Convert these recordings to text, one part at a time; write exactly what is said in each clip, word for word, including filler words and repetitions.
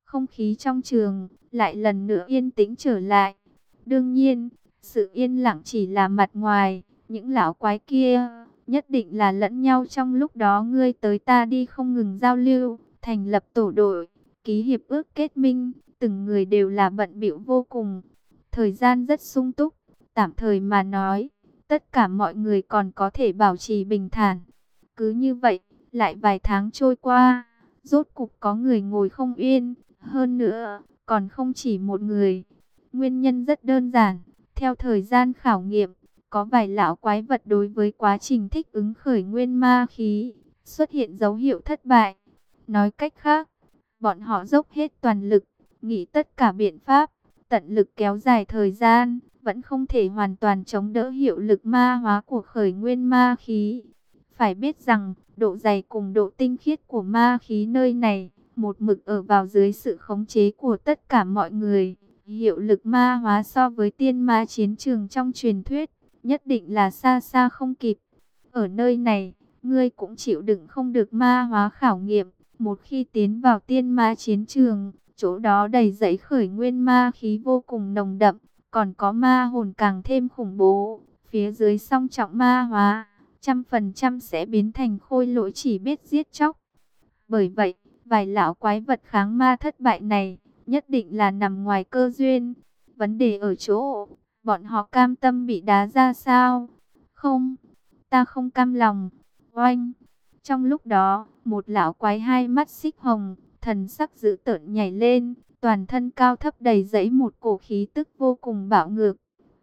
không khí trong trường lại lần nữa yên tĩnh trở lại. Đương nhiên, sự yên lặng chỉ là mặt ngoài, những lão quái kia nhất định là lẫn nhau trong lúc đó ngươi tới ta đi không ngừng giao lưu, thành lập tổ đội, ký hiệp ước kết minh, từng người đều là bận bịu vô cùng. Thời gian rất sung túc, tạm thời mà nói, tất cả mọi người còn có thể bảo trì bình thản. Cứ như vậy, lại vài tháng trôi qua, rốt cục có người ngồi không yên, hơn nữa, còn không chỉ một người. Nguyên nhân rất đơn giản, theo thời gian khảo nghiệm, có vài lão quái vật đối với quá trình thích ứng khởi nguyên ma khí, xuất hiện dấu hiệu thất bại. Nói cách khác, bọn họ dốc hết toàn lực, nghĩ tất cả biện pháp, tận lực kéo dài thời gian, vẫn không thể hoàn toàn chống đỡ hiệu lực ma hóa của khởi nguyên ma khí. Phải biết rằng, độ dày cùng độ tinh khiết của ma khí nơi này, một mực ở vào dưới sự khống chế của tất cả mọi người. Hiệu lực ma hóa so với tiên ma chiến trường trong truyền thuyết, nhất định là xa xa không kịp. Ở nơi này, ngươi cũng chịu đựng không được ma hóa khảo nghiệm. Một khi tiến vào tiên ma chiến trường, chỗ đó đầy dẫy khởi nguyên ma khí vô cùng nồng đậm, còn có ma hồn càng thêm khủng bố. Phía dưới song trọng ma hóa, trăm phần trăm sẽ biến thành khôi lỗi chỉ biết giết chóc. Bởi vậy, vài lão quái vật kháng ma thất bại này, nhất định là nằm ngoài cơ duyên. Vấn đề ở chỗ, bọn họ cam tâm bị đá ra sao? Không, ta không cam lòng. Oanh! Trong lúc đó, một lão quái hai mắt xích hồng, thần sắc dữ tợn nhảy lên, toàn thân cao thấp đầy dẫy một cổ khí tức vô cùng bạo ngược.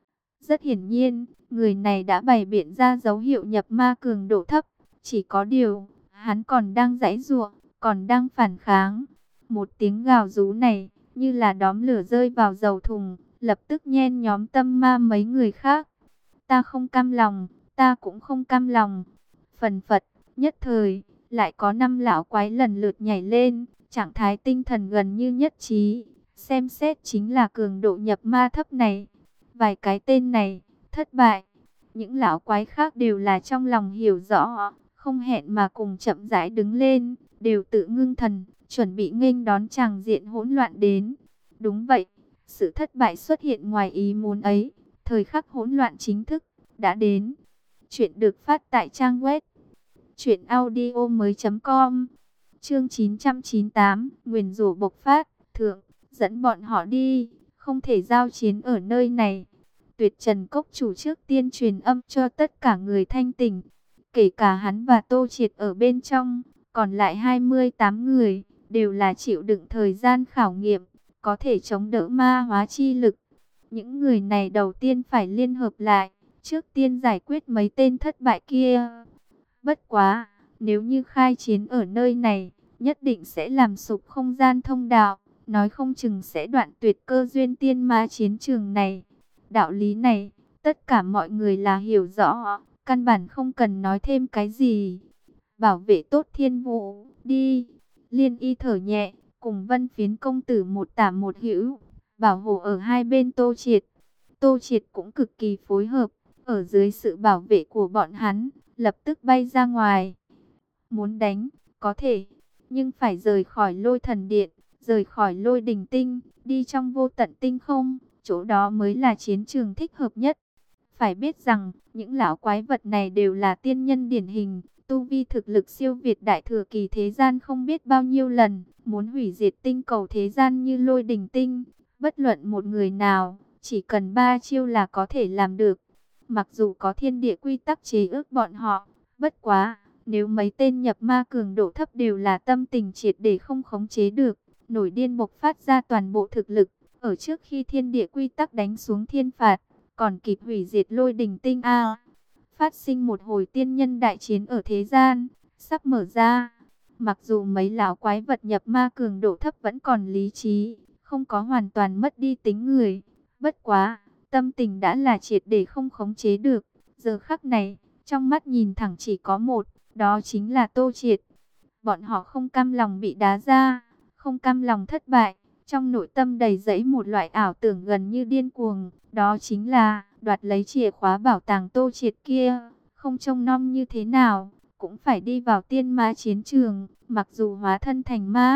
Rất hiển nhiên, người này đã bày biện ra dấu hiệu nhập ma cường độ thấp, chỉ có điều, hắn còn đang giãy giụa, còn đang phản kháng. Một tiếng gào rú này, như là đóm lửa rơi vào dầu thùng, lập tức nhen nhóm tâm ma mấy người khác. Ta không cam lòng, ta cũng không cam lòng. Phần phật, nhất thời, lại có năm lão quái lần lượt nhảy lên, trạng thái tinh thần gần như nhất trí. Xem xét chính là cường độ nhập ma thấp này. Vài cái tên này, thất bại. Những lão quái khác đều là trong lòng hiểu rõ, không hẹn mà cùng chậm rãi đứng lên, đều tự ngưng thần, chuẩn bị nghênh đón tràng diện hỗn loạn đến. Đúng vậy, sự thất bại xuất hiện ngoài ý muốn ấy, thời khắc hỗn loạn chính thức đã đến. Chuyện được phát tại trang web truyện audio mới chấm com. Chương chín trăm chín mươi tám, nguyền rủa bộc phát, thượng, dẫn bọn họ đi, không thể giao chiến ở nơi này. Tuyệt Trần Cốc chủ trước tiên truyền âm cho tất cả người thanh tỉnh, kể cả hắn và Tô Triệt ở bên trong, còn lại hai mươi tám người, đều là chịu đựng thời gian khảo nghiệm, có thể chống đỡ ma hóa chi lực. Những người này đầu tiên phải liên hợp lại, trước tiên giải quyết mấy tên thất bại kia. Bất quá, nếu như khai chiến ở nơi này, nhất định sẽ làm sụp không gian thông đạo, nói không chừng sẽ đoạn tuyệt cơ duyên tiên ma chiến trường này. Đạo lý này, tất cả mọi người là hiểu rõ, căn bản không cần nói thêm cái gì. Bảo vệ tốt thiên vũ, đi. Liên Y thở nhẹ, cùng Vân Phiến công tử một tả một hữu, bảo hộ ở hai bên Tô Triệt. Tô Triệt cũng cực kỳ phối hợp, ở dưới sự bảo vệ của bọn hắn, lập tức bay ra ngoài. Muốn đánh, có thể, nhưng phải rời khỏi Lôi Thần Điện, rời khỏi Lôi Đình Tinh, đi trong vô tận tinh không, chỗ đó mới là chiến trường thích hợp nhất. Phải biết rằng, những lão quái vật này đều là tiên nhân điển hình, tu vi thực lực siêu việt đại thừa kỳ thế gian không biết bao nhiêu lần, muốn hủy diệt tinh cầu thế gian như Lôi Đình Tinh, bất luận một người nào, chỉ cần ba chiêu là có thể làm được. Mặc dù có thiên địa quy tắc chế ước bọn họ, bất quá, nếu mấy tên nhập ma cường độ thấp đều là tâm tình triệt để không khống chế được, nổi điên bộc phát ra toàn bộ thực lực, ở trước khi thiên địa quy tắc đánh xuống thiên phạt, còn kịp hủy diệt Lôi Đình Tinh a. Phát sinh một hồi tiên nhân đại chiến ở thế gian, sắp mở ra. Mặc dù mấy lão quái vật nhập ma cường độ thấp vẫn còn lý trí, không có hoàn toàn mất đi tính người. Bất quá, tâm tình đã là triệt để không khống chế được. Giờ khắc này, trong mắt nhìn thẳng chỉ có một, đó chính là Tô Triệt. Bọn họ không cam lòng bị đá ra, không cam lòng thất bại. Trong nội tâm đầy dẫy một loại ảo tưởng gần như điên cuồng, đó chính là đoạt lấy chìa khóa bảo tàng Tô Triệt kia, không trông nom như thế nào, cũng phải đi vào tiên ma chiến trường, mặc dù hóa thân thành ma,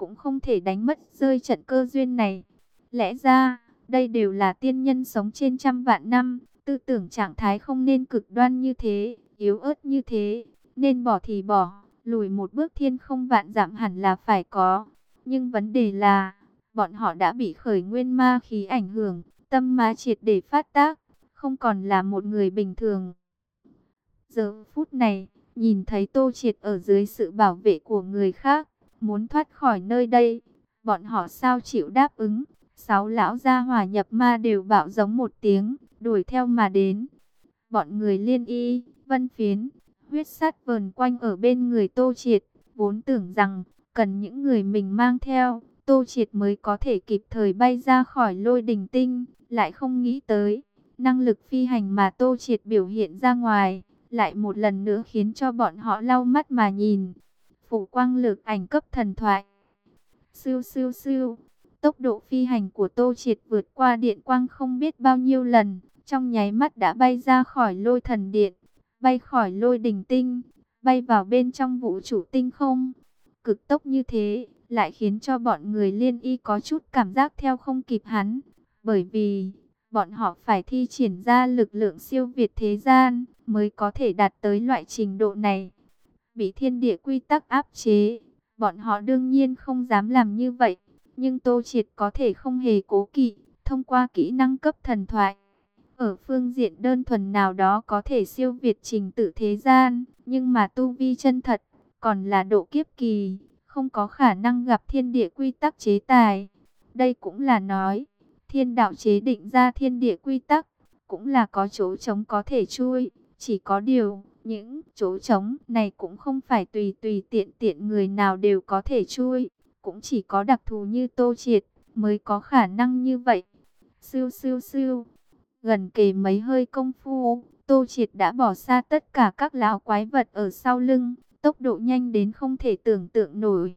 cũng không thể đánh mất rơi trận cơ duyên này. Lẽ ra, đây đều là tiên nhân sống trên trăm vạn năm, tư tưởng trạng thái không nên cực đoan như thế, yếu ớt như thế, nên bỏ thì bỏ, lùi một bước thiên không vạn dặm hẳn là phải có. Nhưng vấn đề là, bọn họ đã bị khởi nguyên ma khí ảnh hưởng, tâm ma triệt để phát tác, không còn là một người bình thường. Giờ phút này, nhìn thấy Tô Triệt ở dưới sự bảo vệ của người khác, muốn thoát khỏi nơi đây, bọn họ sao chịu đáp ứng. Sáu lão gia hỏa nhập ma đều bạo giống một tiếng, đuổi theo mà đến. Bọn người Liên Y, Vân Phiến, huyết sát vờn quanh ở bên người Tô Triệt, vốn tưởng rằng cần những người mình mang theo, Tô Triệt mới có thể kịp thời bay ra khỏi Lôi Đình Tinh, lại không nghĩ tới, năng lực phi hành mà Tô Triệt biểu hiện ra ngoài, lại một lần nữa khiến cho bọn họ lau mắt mà nhìn. Phủ quang lực ảnh cấp thần thoại. Siêu siêu siêu, tốc độ phi hành của Tô Triệt vượt qua điện quang không biết bao nhiêu lần, trong nháy mắt đã bay ra khỏi Lôi Thần Điện, bay khỏi Lôi Đình Tinh, bay vào bên trong vũ trụ tinh không. Cực tốc như thế, lại khiến cho bọn người Liên Y có chút cảm giác theo không kịp hắn, bởi vì bọn họ phải thi triển ra lực lượng siêu việt thế gian, mới có thể đạt tới loại trình độ này. Bị thiên địa quy tắc áp chế, bọn họ đương nhiên không dám làm như vậy, nhưng Tô Triệt có thể không hề cố kỵ, thông qua kỹ năng cấp thần thoại. Ở phương diện đơn thuần nào đó có thể siêu việt trình tự thế gian, nhưng mà tu vi chân thật, còn là độ kiếp kỳ, không có khả năng gặp thiên địa quy tắc chế tài. Đây cũng là nói, thiên đạo chế định ra thiên địa quy tắc, cũng là có chỗ trống có thể chui, chỉ có điều, những chỗ trống này cũng không phải tùy tùy tiện tiện người nào đều có thể chui, cũng chỉ có đặc thù như Tô Triệt mới có khả năng như vậy. Siêu siêu siêu, gần kề mấy hơi công phu, Tô Triệt đã bỏ xa tất cả các lão quái vật ở sau lưng, tốc độ nhanh đến không thể tưởng tượng nổi.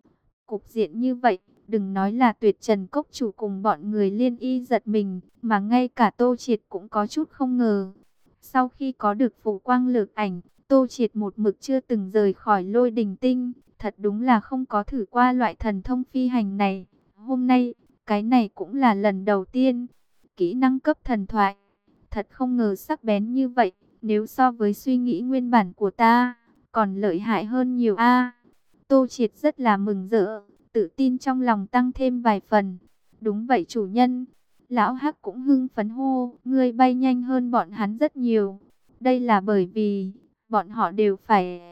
Cục diện như vậy, đừng nói là Tuyệt Trần Cốc chủ cùng bọn người Liên Y giật mình, mà ngay cả Tô Triệt cũng có chút không ngờ. Sau khi có được phủ quang lược ảnh, Tô Triệt một mực chưa từng rời khỏi Lôi Đình Tinh, thật đúng là không có thử qua loại thần thông phi hành này. Hôm nay, cái này cũng là lần đầu tiên. Kỹ năng cấp thần thoại, thật không ngờ sắc bén như vậy, nếu so với suy nghĩ nguyên bản của ta, còn lợi hại hơn nhiều a. Tô Triệt rất là mừng rỡ, tự tin trong lòng tăng thêm vài phần. Đúng vậy chủ nhân. Lão Hắc cũng hưng phấn hô, ngươi bay nhanh hơn bọn hắn rất nhiều. Đây là bởi vì, bọn họ đều phải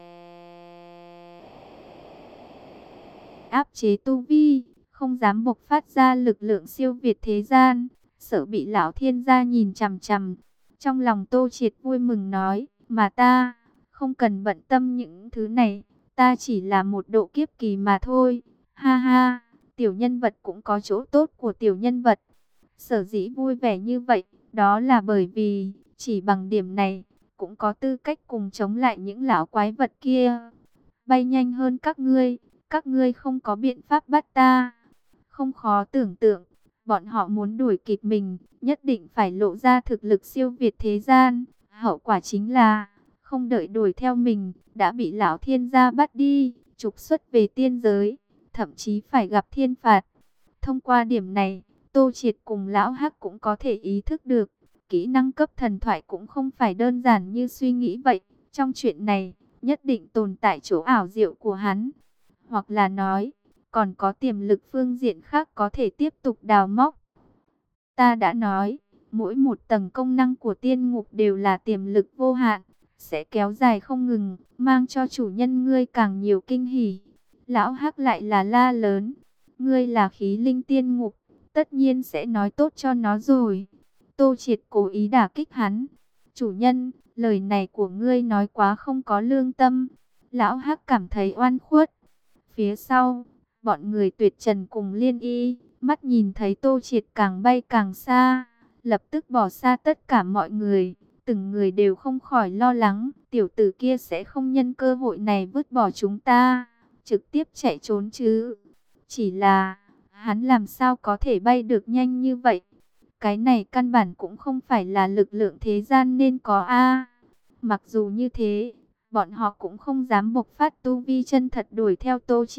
áp chế tu vi, không dám bộc phát ra lực lượng siêu việt thế gian, sợ bị lão thiên gia nhìn chằm chằm. Trong lòng Tô Triệt vui mừng nói, mà ta, không cần bận tâm những thứ này, ta chỉ là một độ kiếp kỳ mà thôi. Ha ha, tiểu nhân vật cũng có chỗ tốt của tiểu nhân vật. Sở dĩ vui vẻ như vậy, đó là bởi vì, chỉ bằng điểm này, cũng có tư cách cùng chống lại những lão quái vật kia. Bay nhanh hơn các ngươi, các ngươi không có biện pháp bắt ta. Không khó tưởng tượng, bọn họ muốn đuổi kịp mình, nhất định phải lộ ra thực lực siêu việt thế gian. Hậu quả chính là, không đợi đuổi theo mình, đã bị lão thiên gia bắt đi, trục xuất về tiên giới, thậm chí phải gặp thiên phạt. Thông qua điểm này, Tô Triệt cùng lão Hắc cũng có thể ý thức được, kỹ năng cấp thần thoại cũng không phải đơn giản như suy nghĩ vậy. Trong chuyện này, nhất định tồn tại chỗ ảo diệu của hắn. Hoặc là nói, còn có tiềm lực phương diện khác có thể tiếp tục đào móc. Ta đã nói, mỗi một tầng công năng của tiên ngục đều là tiềm lực vô hạn, sẽ kéo dài không ngừng, mang cho chủ nhân ngươi càng nhiều kinh hỉ. Lão Hắc lại là la lớn, ngươi là khí linh tiên ngục, tất nhiên sẽ nói tốt cho nó rồi. Tô Triệt cố ý đả kích hắn. Chủ nhân, lời này của ngươi nói quá không có lương tâm. Lão Hắc cảm thấy oan khuất. Phía sau, bọn người Tuyệt Trần cùng Liên Y, mắt nhìn thấy Tô Triệt càng bay càng xa, lập tức bỏ xa tất cả mọi người. Từng người đều không khỏi lo lắng, tiểu tử kia sẽ không nhân cơ hội này vứt bỏ chúng ta, trực tiếp chạy trốn chứ. Chỉ là, hắn làm sao có thể bay được nhanh như vậy? Cái này căn bản cũng không phải là lực lượng thế gian nên có a. Mặc dù như thế, bọn họ cũng không dám bộc phát tu vi chân thật đuổi theo Tô Triệt.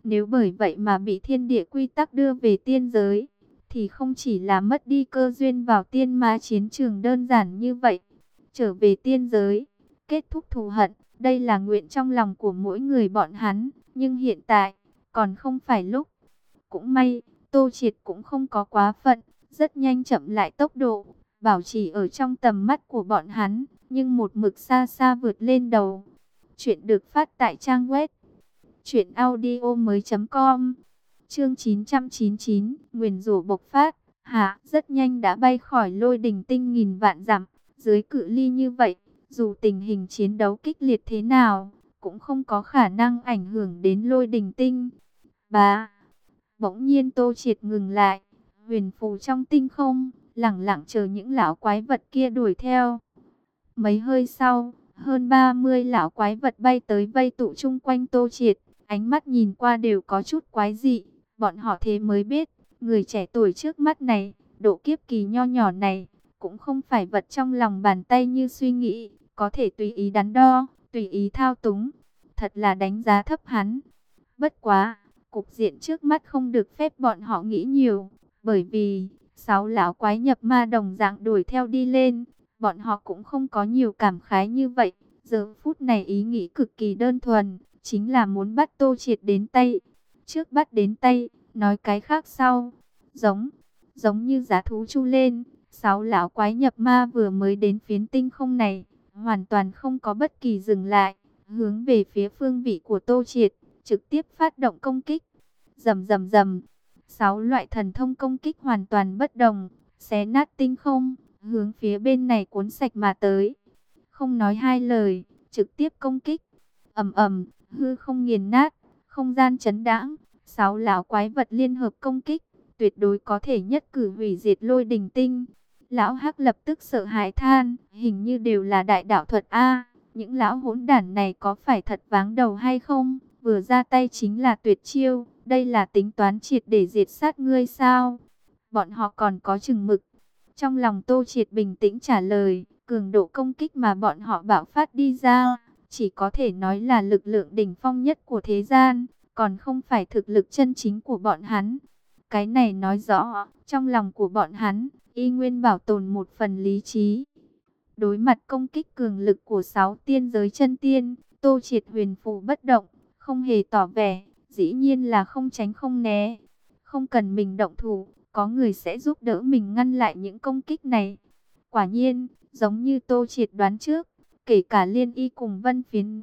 Nếu bởi vậy mà bị thiên địa quy tắc đưa về tiên giới, thì không chỉ là mất đi cơ duyên vào tiên ma chiến trường đơn giản như vậy. Trở về tiên giới, kết thúc thù hận, đây là nguyện trong lòng của mỗi người bọn hắn. Nhưng hiện tại, còn không phải lúc. Cũng may, Tô Triệt cũng không có quá phận, rất nhanh chậm lại tốc độ, bảo trì ở trong tầm mắt của bọn hắn, nhưng một mực xa xa vượt lên đầu. Chuyện được phát tại trang web truyện audio mới chấm com. Chương chín trăm chín mươi chín, nguyền rủa bộc phát. Hạ rất nhanh đã bay khỏi Lôi Đình Tinh nghìn vạn dặm. Dưới cự ly như vậy, dù tình hình chiến đấu kích liệt thế nào, cũng không có khả năng ảnh hưởng đến Lôi Đình Tinh. Bá, bỗng nhiên Tô Triệt ngừng lại, huyền phù trong tinh không, lẳng lặng chờ những lão quái vật kia đuổi theo. Mấy hơi sau, hơn ba mươi lão quái vật bay tới vây tụ chung quanh Tô Triệt, ánh mắt nhìn qua đều có chút quái dị. Bọn họ thế mới biết, người trẻ tuổi trước mắt này, độ kiếp kỳ nho nhỏ này, cũng không phải vật trong lòng bàn tay như suy nghĩ, có thể tùy ý đắn đo, tùy ý thao túng. Thật là đánh giá thấp hắn. Bất quá, cục diện trước mắt không được phép bọn họ nghĩ nhiều, bởi vì sáu lão quái nhập ma đồng dạng đuổi theo đi lên, bọn họ cũng không có nhiều cảm khái như vậy. Giờ phút này ý nghĩ cực kỳ đơn thuần, chính là muốn bắt Tô Triệt đến tay. Trước bắt đến tay, nói cái khác sau. Giống, giống như giá thú chu lên, sáu lão quái nhập ma vừa mới đến phiến tinh không này, hoàn toàn không có bất kỳ dừng lại, hướng về phía phương vị của Tô Triệt, trực tiếp phát động công kích. Rầm rầm rầm, sáu loại thần thông công kích hoàn toàn bất đồng, xé nát tinh không, hướng phía bên này cuốn sạch mà tới. Không nói hai lời, trực tiếp công kích. Ầm ầm, hư không nghiền nát, không gian chấn đãng, sáu lão quái vật liên hợp công kích, tuyệt đối có thể nhất cử hủy diệt Lôi Đình Tinh. Lão Hắc lập tức sợ hãi than, hình như đều là đại đạo thuật a, những lão hỗn đản này có phải thật váng đầu hay không? Vừa ra tay chính là tuyệt chiêu, đây là tính toán triệt để diệt sát ngươi sao? Bọn họ còn có chừng mực. Trong lòng Tô Triệt bình tĩnh trả lời, cường độ công kích mà bọn họ bạo phát đi ra, chỉ có thể nói là lực lượng đỉnh phong nhất của thế gian, còn không phải thực lực chân chính của bọn hắn. Cái này nói rõ, trong lòng của bọn hắn, y nguyên bảo tồn một phần lý trí. Đối mặt công kích cường lực của sáu tiên giới chân tiên, Tô Triệt huyền phù bất động, không hề tỏ vẻ, dĩ nhiên là không tránh không né. Không cần mình động thủ, có người sẽ giúp đỡ mình ngăn lại những công kích này. Quả nhiên, giống như Tô Triệt đoán trước, kể cả Liên Y cùng Vân Phiến.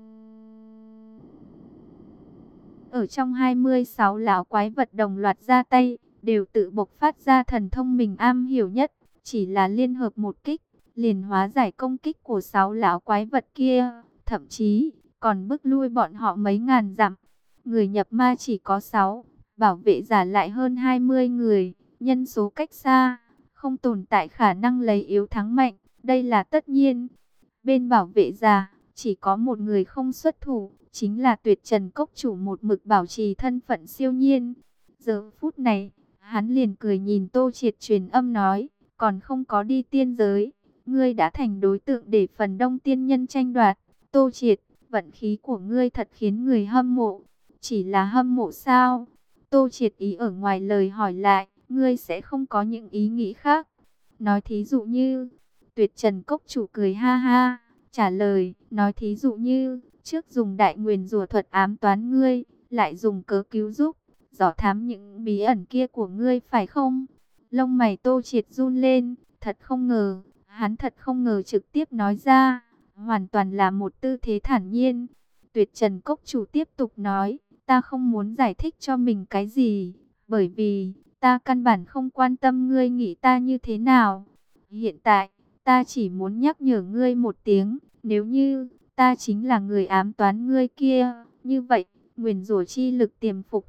Ở trong hai mươi sáu lão quái vật đồng loạt ra tay, đều tự bộc phát ra thần thông mình am hiểu nhất, chỉ là liên hợp một kích, liền hóa giải công kích của sáu lão quái vật kia, thậm chí còn bức lui bọn họ mấy ngàn dặm. Người nhập ma chỉ có sáu, bảo vệ giả lại hơn hai mươi người, nhân số cách xa, không tồn tại khả năng lấy yếu thắng mạnh, đây là tất nhiên. Bên bảo vệ giả, chỉ có một người không xuất thủ, chính là Tuyệt Trần Cốc chủ một mực bảo trì thân phận siêu nhiên. Giờ phút này, hắn liền cười nhìn Tô Triệt truyền âm nói, còn không có đi tiên giới, ngươi đã thành đối tượng để phần đông tiên nhân tranh đoạt. Tô Triệt, vận khí của ngươi thật khiến người hâm mộ. Chỉ là hâm mộ sao? Tô Triệt ý ở ngoài lời hỏi lại, ngươi sẽ không có những ý nghĩ khác. Nói thí dụ như, Tuyệt Trần Cốc chủ cười ha ha, trả lời, nói thí dụ như, trước dùng đại nguyền rủa thuật ám toán ngươi, lại dùng cớ cứu giúp, dò thám những bí ẩn kia của ngươi phải không? Lông mày Tô Triệt run lên, thật không ngờ, hắn thật không ngờ trực tiếp nói ra, hoàn toàn là một tư thế thản nhiên. Tuyệt Trần Cốc chủ tiếp tục nói, ta không muốn giải thích cho mình cái gì, bởi vì, ta căn bản không quan tâm ngươi nghĩ ta như thế nào. Hiện tại, ta chỉ muốn nhắc nhở ngươi một tiếng, nếu như ta chính là người ám toán ngươi kia, như vậy, nguyền rủa chi lực tiềm phục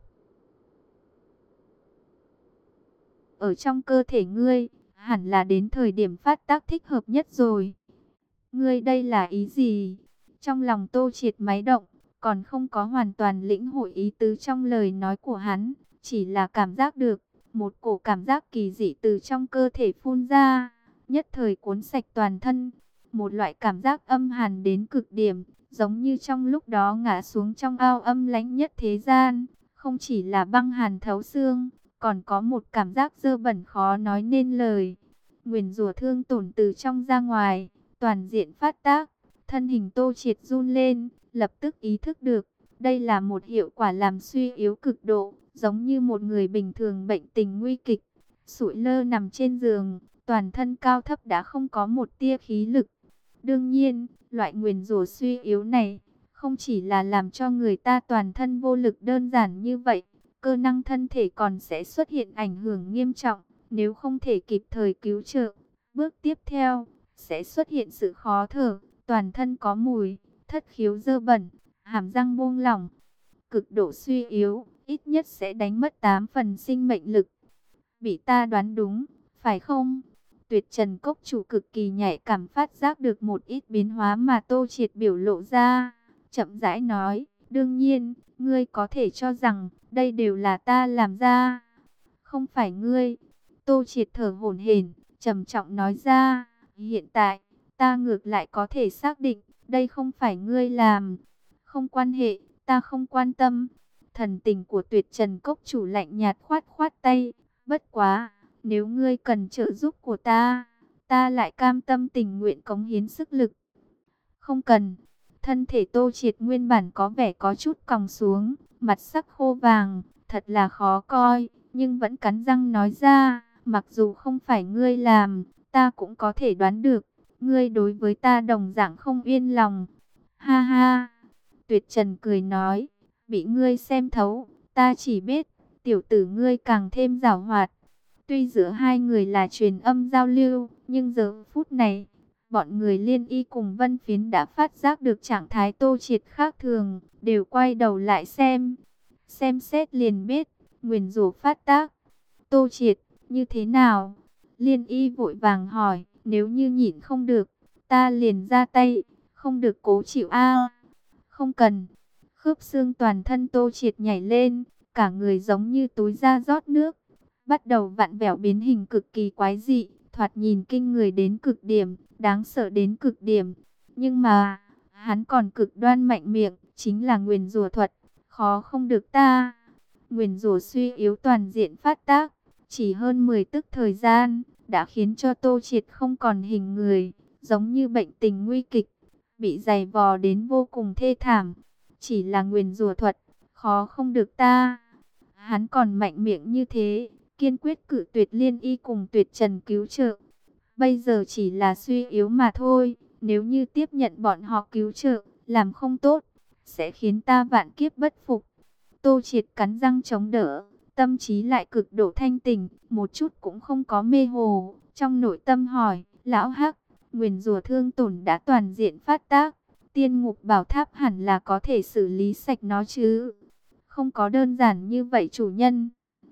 ở trong cơ thể ngươi, hẳn là đến thời điểm phát tác thích hợp nhất rồi. Ngươi đây là ý gì? Trong lòng Tô Triệt máy động, còn không có hoàn toàn lĩnh hội ý tứ trong lời nói của hắn, chỉ là cảm giác được, một cổ cảm giác kỳ dị từ trong cơ thể phun ra, nhất thời cuốn sạch toàn thân. Một loại cảm giác âm hàn đến cực điểm, giống như trong lúc đó ngã xuống trong ao âm lãnh nhất thế gian, không chỉ là băng hàn thấu xương, còn có một cảm giác dơ bẩn khó nói nên lời. Nguyền rủa thương tổn từ trong ra ngoài, toàn diện phát tác, thân hình Tô Triệt run lên, lập tức ý thức được, đây là một hiệu quả làm suy yếu cực độ, giống như một người bình thường bệnh tình nguy kịch, sụi lơ nằm trên giường, toàn thân cao thấp đã không có một tia khí lực. Đương nhiên, loại nguyền rủa suy yếu này không chỉ là làm cho người ta toàn thân vô lực đơn giản như vậy, cơ năng thân thể còn sẽ xuất hiện ảnh hưởng nghiêm trọng, nếu không thể kịp thời cứu trợ. Bước tiếp theo, sẽ xuất hiện sự khó thở, toàn thân có mùi, thất khiếu dơ bẩn, hàm răng buông lỏng. Cực độ suy yếu, ít nhất sẽ đánh mất tám phần sinh mệnh lực. Bị ta đoán đúng, phải không? Tuyệt Trần Cốc Chủ cực kỳ nhạy cảm phát giác được một ít biến hóa mà Tô Triệt biểu lộ ra. Chậm rãi nói, đương nhiên, ngươi có thể cho rằng đây đều là ta làm ra. Không phải ngươi. Tô Triệt thở hổn hển, trầm trọng nói ra, hiện tại, ta ngược lại có thể xác định, đây không phải ngươi làm. Không quan hệ, ta không quan tâm. Thần tình của Tuyệt Trần Cốc Chủ lạnh nhạt khoát khoát tay, bất quá, nếu ngươi cần trợ giúp của ta, ta lại cam tâm tình nguyện cống hiến sức lực. Không cần. Thân thể Tô Triệt nguyên bản có vẻ có chút còng xuống, mặt sắc khô vàng, thật là khó coi, nhưng vẫn cắn răng nói ra, mặc dù không phải ngươi làm, ta cũng có thể đoán được, ngươi đối với ta đồng dạng không yên lòng. Ha ha, Tuyệt Trần cười nói, bị ngươi xem thấu, ta chỉ biết, tiểu tử ngươi càng thêm giảo hoạt. Tuy giữa hai người là truyền âm giao lưu, nhưng giờ phút này, bọn người Liên Y cùng Vân Phiến đã phát giác được trạng thái Tô Triệt khác thường, đều quay đầu lại xem. Xem xét liền biết, nguyền rủa phát tác. Tô Triệt, như thế nào? Liên Y vội vàng hỏi, nếu như nhịn không được, ta liền ra tay, không được cố chịu a. Không cần. Khớp xương toàn thân Tô Triệt nhảy lên, cả người giống như túi da rót nước, bắt đầu vặn vẹo biến hình cực kỳ quái dị, thoạt nhìn kinh người đến cực điểm, đáng sợ đến cực điểm. Nhưng mà, hắn còn cực đoan mạnh miệng, chính là nguyền rủa thuật, khó không được ta. Nguyền rủa suy yếu toàn diện phát tác, chỉ hơn mười tức thời gian, đã khiến cho Tô Triệt không còn hình người, giống như bệnh tình nguy kịch, bị giày vò đến vô cùng thê thảm. Chỉ là nguyền rủa thuật, khó không được ta. Hắn còn mạnh miệng như thế, kiên quyết cự tuyệt Liên Y cùng Tuyệt Trần cứu trợ. Bây giờ chỉ là suy yếu mà thôi, nếu như tiếp nhận bọn họ cứu trợ, làm không tốt, sẽ khiến ta vạn kiếp bất phục. Tô Triệt cắn răng chống đỡ, tâm trí lại cực độ thanh tỉnh, một chút cũng không có mê hồ. Trong nội tâm hỏi, lão Hắc, nguyền rủa thương tổn đã toàn diện phát tác, Tiên Ngục Bảo Tháp hẳn là có thể xử lý sạch nó chứ? Không có đơn giản như vậy chủ nhân.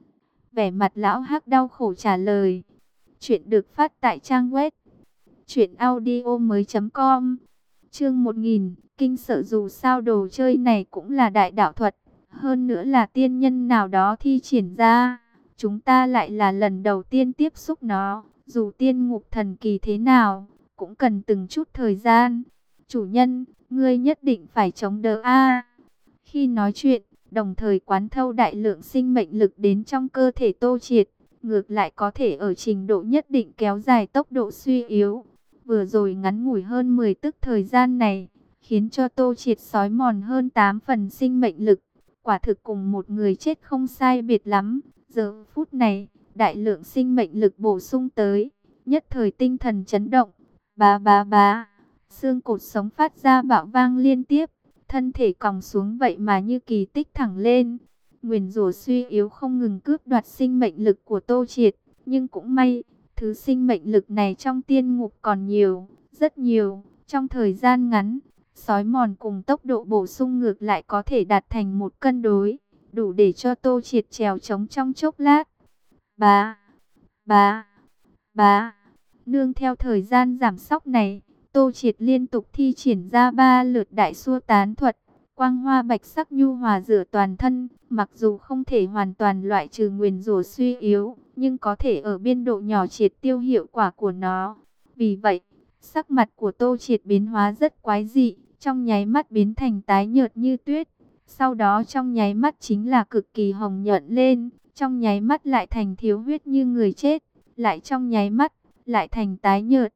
Vẻ mặt lão Hắc đau khổ trả lời. Chuyện được phát tại trang web truyện audio mới chấm com. Chương một nghìn, kinh sợ, dù sao đồ chơi này cũng là đại đạo thuật, hơn nữa là tiên nhân nào đó thi triển ra. Chúng ta lại là lần đầu tiên tiếp xúc nó, dù tiên ngục thần kỳ thế nào, cũng cần từng chút thời gian. Chủ nhân, ngươi nhất định phải chống đỡ a. Khi nói chuyện, đồng thời quán thâu đại lượng sinh mệnh lực đến trong cơ thể Tô Triệt, ngược lại có thể ở trình độ nhất định kéo dài tốc độ suy yếu. Vừa rồi ngắn ngủi hơn mười tức thời gian này, khiến cho Tô Triệt xói mòn hơn tám phần sinh mệnh lực. Quả thực cùng một người chết không sai biệt lắm. Giờ phút này, đại lượng sinh mệnh lực bổ sung tới, nhất thời tinh thần chấn động. Bá bá bá, xương cột sống phát ra bạo vang liên tiếp, thân thể còng xuống vậy mà như kỳ tích thẳng lên. Nguyền rủa suy yếu không ngừng cướp đoạt sinh mệnh lực của Tô Triệt, nhưng cũng may, thứ sinh mệnh lực này trong tiên ngục còn nhiều, rất nhiều. Trong thời gian ngắn, xói mòn cùng tốc độ bổ sung ngược lại có thể đạt thành một cân đối, đủ để cho Tô Triệt trèo trống trong chốc lát. Bá, bá, bá, nương theo thời gian giảm sóc này, Tô Triệt liên tục thi triển ra ba lượt đại xua tán thuật. Quang hoa bạch sắc nhu hòa rửa toàn thân, mặc dù không thể hoàn toàn loại trừ nguyền rủa suy yếu, nhưng có thể ở biên độ nhỏ triệt tiêu hiệu quả của nó. Vì vậy, sắc mặt của Tô Triệt biến hóa rất quái dị, trong nháy mắt biến thành tái nhợt như tuyết, sau đó trong nháy mắt chính là cực kỳ hồng nhuận lên, trong nháy mắt lại thành thiếu huyết như người chết, lại trong nháy mắt lại thành tái nhợt.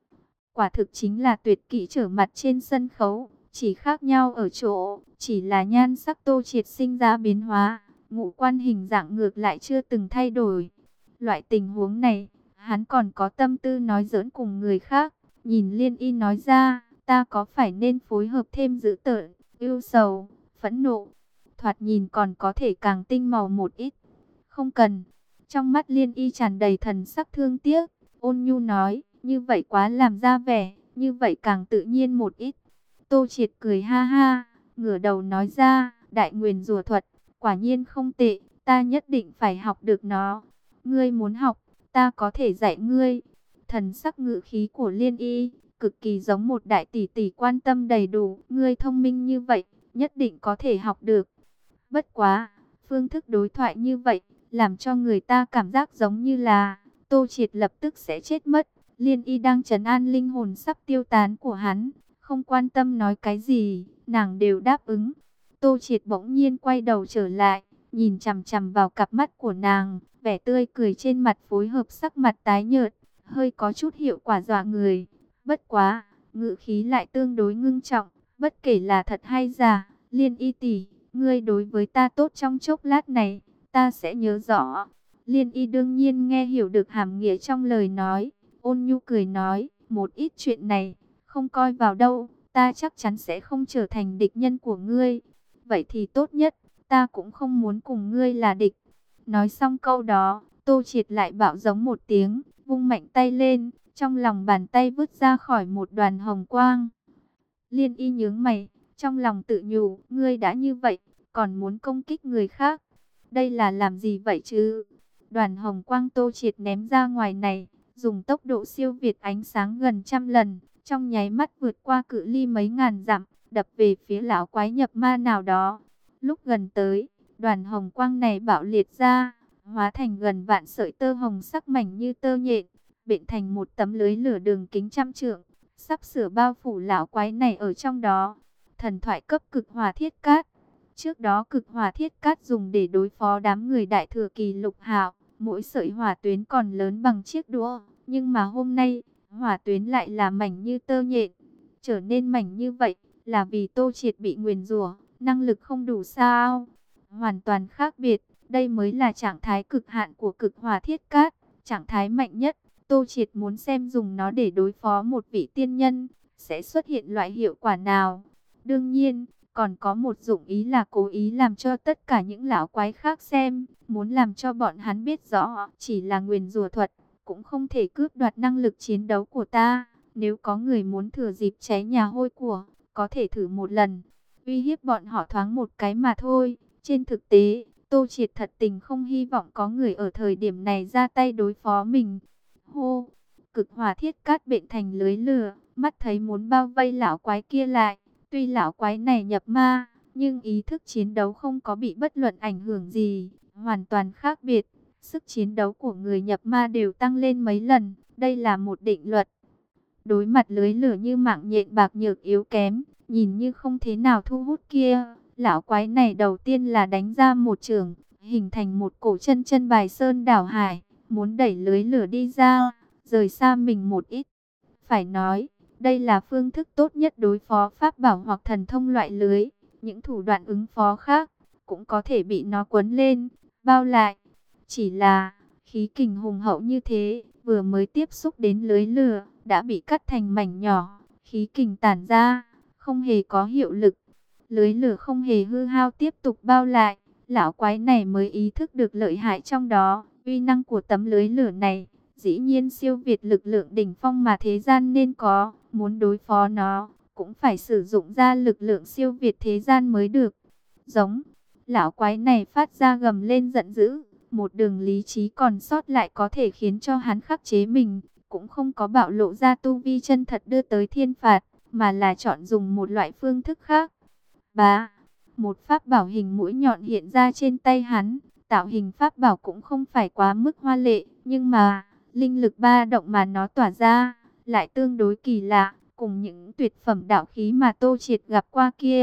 Quả thực chính là tuyệt kỹ trở mặt trên sân khấu, chỉ khác nhau ở chỗ, chỉ là nhan sắc Tô Triệt sinh ra biến hóa, ngũ quan hình dạng ngược lại chưa từng thay đổi. Loại tình huống này, hắn còn có tâm tư nói giỡn cùng người khác, nhìn Liên Y nói ra, ta có phải nên phối hợp thêm dữ tợn, ưu sầu, phẫn nộ, thoạt nhìn còn có thể càng tinh màu một ít. Không cần. Trong mắt Liên Y tràn đầy thần sắc thương tiếc, ôn nhu nói, như vậy quá làm ra vẻ, như vậy càng tự nhiên một ít. Tô Triệt cười ha ha, ngửa đầu nói ra, đại nguyền rủa thuật, quả nhiên không tệ, ta nhất định phải học được nó. Ngươi muốn học, ta có thể dạy ngươi. Thần sắc ngữ khí của Liên Y, cực kỳ giống một đại tỷ tỷ quan tâm đầy đủ, ngươi thông minh như vậy, nhất định có thể học được. Bất quá, phương thức đối thoại như vậy, làm cho người ta cảm giác giống như là Tô Triệt lập tức sẽ chết mất. Liên Y đang trấn an linh hồn sắp tiêu tán của hắn, không quan tâm nói cái gì, nàng đều đáp ứng. Tô Triệt bỗng nhiên quay đầu trở lại, nhìn chằm chằm vào cặp mắt của nàng, vẻ tươi cười trên mặt phối hợp sắc mặt tái nhợt, hơi có chút hiệu quả dọa người. Bất quá, ngữ khí lại tương đối ngưng trọng, bất kể là thật hay giả, Liên Y tỷ, ngươi đối với ta tốt trong chốc lát này, ta sẽ nhớ rõ. Liên Y đương nhiên nghe hiểu được hàm nghĩa trong lời nói, ôn nhu cười nói, một ít chuyện này, không coi vào đâu, ta chắc chắn sẽ không trở thành địch nhân của ngươi. Vậy thì tốt nhất, ta cũng không muốn cùng ngươi là địch. Nói xong câu đó, Tô Triệt lại bạo giống một tiếng, vung mạnh tay lên, trong lòng bàn tay vứt ra khỏi một đoàn hồng quang. Liên Y nhướng mày, trong lòng tự nhủ, ngươi đã như vậy, còn muốn công kích người khác. Đây là làm gì vậy chứ? Đoàn hồng quang Tô Triệt ném ra ngoài này, dùng tốc độ siêu việt ánh sáng gần trăm lần, trong nháy mắt vượt qua cự ly mấy ngàn dặm, đập về phía lão quái nhập ma nào đó. Lúc gần tới, đoàn hồng quang này bạo liệt ra, hóa thành gần vạn sợi tơ hồng sắc mảnh như tơ nhện, bện thành một tấm lưới lửa đường kính trăm trượng, sắp sửa bao phủ lão quái này ở trong đó. Thần thoại cấp cực hỏa thiết cát. Trước đó cực hỏa thiết cát dùng để đối phó đám người đại thừa kỳ lục hạo, mỗi sợi hỏa tuyến còn lớn bằng chiếc đũa, nhưng mà hôm nay, hỏa tuyến lại là mảnh như tơ nhện. Trở nên mảnh như vậy, là vì Tô Triệt bị nguyền rủa, năng lực không đủ sao? Hoàn toàn khác biệt, đây mới là trạng thái cực hạn của cực hỏa thiết cát, trạng thái mạnh nhất. Tô Triệt muốn xem dùng nó để đối phó một vị tiên nhân, sẽ xuất hiện loại hiệu quả nào. Đương nhiên, còn có một dụng ý là cố ý làm cho tất cả những lão quái khác xem, muốn làm cho bọn hắn biết rõ, chỉ là nguyền rủa thuật, cũng không thể cướp đoạt năng lực chiến đấu của ta. Nếu có người muốn thừa dịp cháy nhà hôi của, có thể thử một lần, uy hiếp bọn họ thoáng một cái mà thôi. Trên thực tế, Tô Triệt thật tình không hy vọng có người ở thời điểm này ra tay đối phó mình. Hô, cực hỏa thiết cát bện thành lưới lửa, mắt thấy muốn bao vây lão quái kia lại. Tuy lão quái này nhập ma, nhưng ý thức chiến đấu không có bị bất luận ảnh hưởng gì, hoàn toàn khác biệt. Sức chiến đấu của người nhập ma đều tăng lên mấy lần, đây là một định luật. Đối mặt lưới lửa như mạng nhện bạc nhược yếu kém, nhìn như không thế nào thu hút kia, lão quái này đầu tiên là đánh ra một chưởng, hình thành một cổ chân chân bài sơn đảo hải, muốn đẩy lưới lửa đi ra, rời xa mình một ít. Phải nói, đây là phương thức tốt nhất đối phó pháp bảo hoặc thần thông loại lưới. Những thủ đoạn ứng phó khác cũng có thể bị nó quấn lên, bao lại. Chỉ là khí kình hùng hậu như thế, vừa mới tiếp xúc đến lưới lửa, đã bị cắt thành mảnh nhỏ. Khí kình tản ra, không hề có hiệu lực. Lưới lửa không hề hư hao tiếp tục bao lại. Lão quái này mới ý thức được lợi hại trong đó. Uy năng của tấm lưới lửa này dĩ nhiên siêu việt lực lượng đỉnh phong mà thế gian nên có. Muốn đối phó nó, cũng phải sử dụng ra lực lượng siêu việt thế gian mới được. Giống, lão quái này phát ra gầm lên giận dữ. Một đường lý trí còn sót lại có thể khiến cho hắn khắc chế mình. Cũng không có bạo lộ ra tu vi chân thật đưa tới thiên phạt, mà là chọn dùng một loại phương thức khác. Bá, một pháp bảo hình mũi nhọn hiện ra trên tay hắn. Tạo hình pháp bảo cũng không phải quá mức hoa lệ, nhưng mà linh lực ba động mà nó tỏa ra lại tương đối kỳ lạ, cùng những tuyệt phẩm đạo khí mà Tô Triệt gặp qua kia,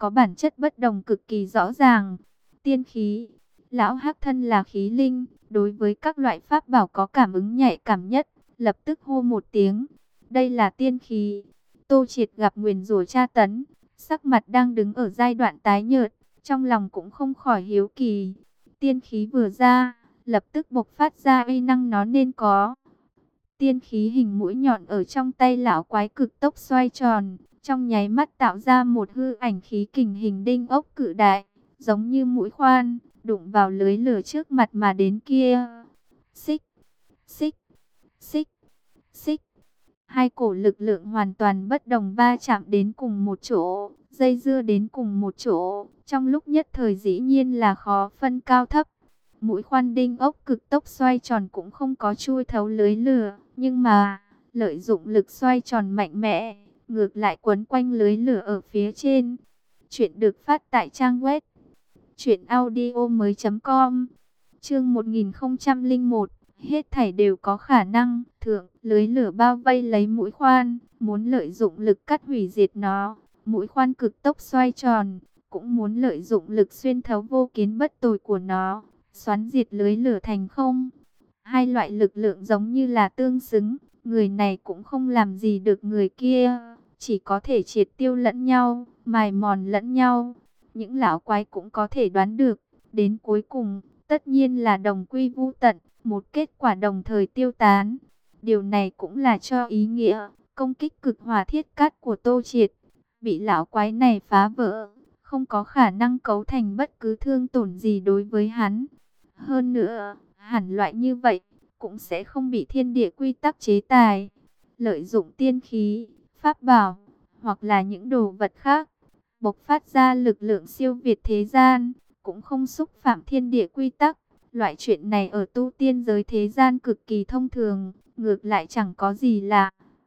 có bản chất bất đồng cực kỳ rõ ràng. Tiên khí, lão hắc thân là khí linh, đối với các loại pháp bảo có cảm ứng nhạy cảm nhất, lập tức hô một tiếng, đây là tiên khí. Tô Triệt gặp nguyền rủa tra tấn, sắc mặt đang đứng ở giai đoạn tái nhợt, trong lòng cũng không khỏi hiếu kỳ. Tiên khí vừa ra, lập tức bộc phát ra uy năng nó nên có. Tiên khí hình mũi nhọn ở trong tay lão quái cực tốc xoay tròn, trong nháy mắt tạo ra một hư ảnh khí kình hình đinh ốc cự đại, giống như mũi khoan, đụng vào lưới lửa trước mặt mà đến kia. Xích, xích, xích, xích. Hai cổ lực lượng hoàn toàn bất đồng va chạm đến cùng một chỗ, dây dưa đến cùng một chỗ, trong lúc nhất thời dĩ nhiên là khó phân cao thấp. Mũi khoan đinh ốc cực tốc xoay tròn cũng không có chui thấu lưới lửa, nhưng mà lợi dụng lực xoay tròn mạnh mẽ, ngược lại quấn quanh lưới lửa ở phía trên. Chuyện được phát tại trang web truyện audio mới chấm com. Chương một nghìn không trăm lẻ một, hết thảy đều có khả năng. Thượng, lưới lửa bao vây lấy mũi khoan, muốn lợi dụng lực cắt hủy diệt nó. Mũi khoan cực tốc xoay tròn, cũng muốn lợi dụng lực xuyên thấu vô kiến bất tồi của nó, xoắn diệt lưới lửa thành không. Hai loại lực lượng giống như là tương xứng, người này cũng không làm gì được người kia, chỉ có thể triệt tiêu lẫn nhau, mài mòn lẫn nhau. Những lão quái cũng có thể đoán được, đến cuối cùng, tất nhiên là đồng quy vu tận, một kết quả đồng thời tiêu tán. Điều này cũng là cho ý nghĩa, công kích cực hỏa thiết cát của Tô Triệt, bị lão quái này phá vỡ, không có khả năng cấu thành bất cứ thương tổn gì đối với hắn. Hơn nữa, hẳn loại như vậy, cũng sẽ không bị thiên địa quy tắc chế tài. Lợi dụng tiên khí, pháp bảo, hoặc là những đồ vật khác, bộc phát ra lực lượng siêu việt thế gian, cũng không xúc phạm thiên địa quy tắc. Loại chuyện này ở tu tiên giới thế gian cực kỳ thông thường, ngược lại chẳng có gì lạ.